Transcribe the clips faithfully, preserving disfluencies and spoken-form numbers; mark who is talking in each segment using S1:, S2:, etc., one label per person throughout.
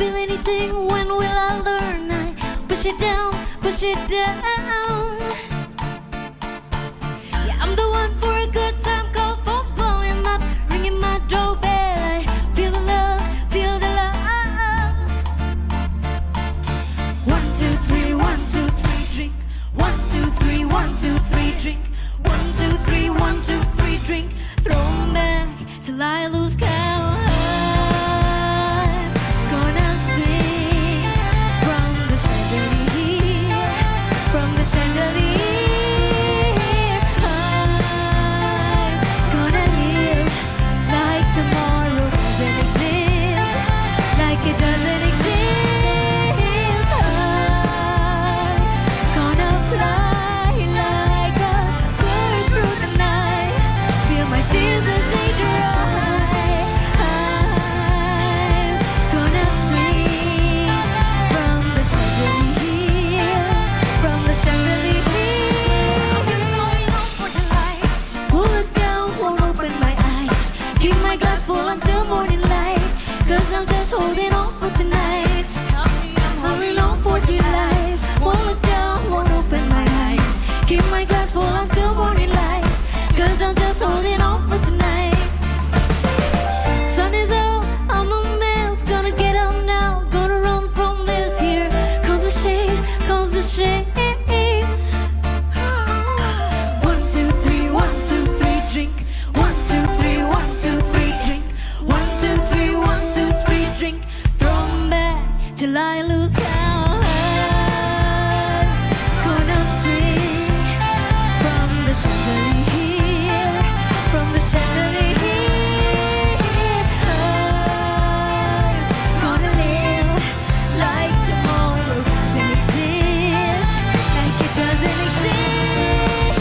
S1: feel anything. When will I learn? I push it down, push it down. Yeah, I'm the one for a good time. Call phones blowing up, ringing my doorbell. I feel the love, feel the love. One, two, three, one, two, three, drink. One, two, three, one, two, three, drink. One, two, three, one, two, three, drink. Throw 'em back till I lose count. Until morning light, cause I'm just holding on for tonight. I'm holding on for dear life. Won't look down, won't open my eyes. Keep my glass full until morning light, cause I'm just holding on for tonight. Sun is out, I'm a mess. Gonna get out now, gonna run from this. Here comes the shade, comes the shade. One, two, three, one, two, three, drink. One, two, three, one, two, three, drink. One, two, three, one, two, three, drink. Throw 'em back till I lose count. Gonna swing from the chandelier, from the chandelier. Gonna live like tomorrow doesn't exist, like it doesn't exist.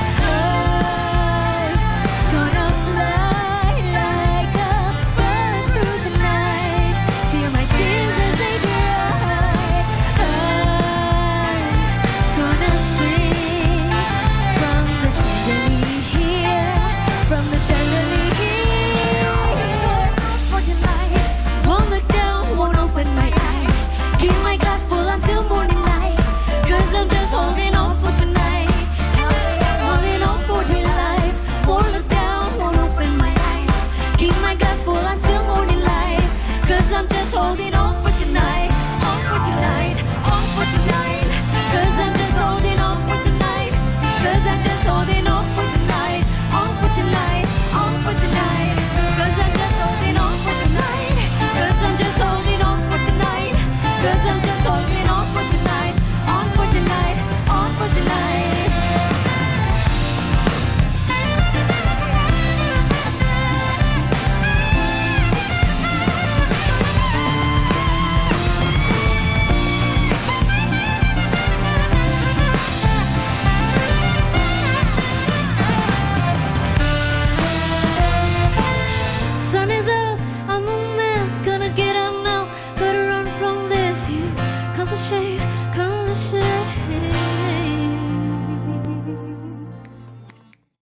S1: Gonna fly like a bird through the night. Feel my tears as they dry. Gonna swing from the chandelier, from the chandelier. For your life, won't look down, won't open my eyes. Keep my glass full until morning light, cause I'm just holding on for tonight. Holding on for dear life. Won't look down, won't open my eyes. Keep my glass full until morning light, cause I'm just holding on.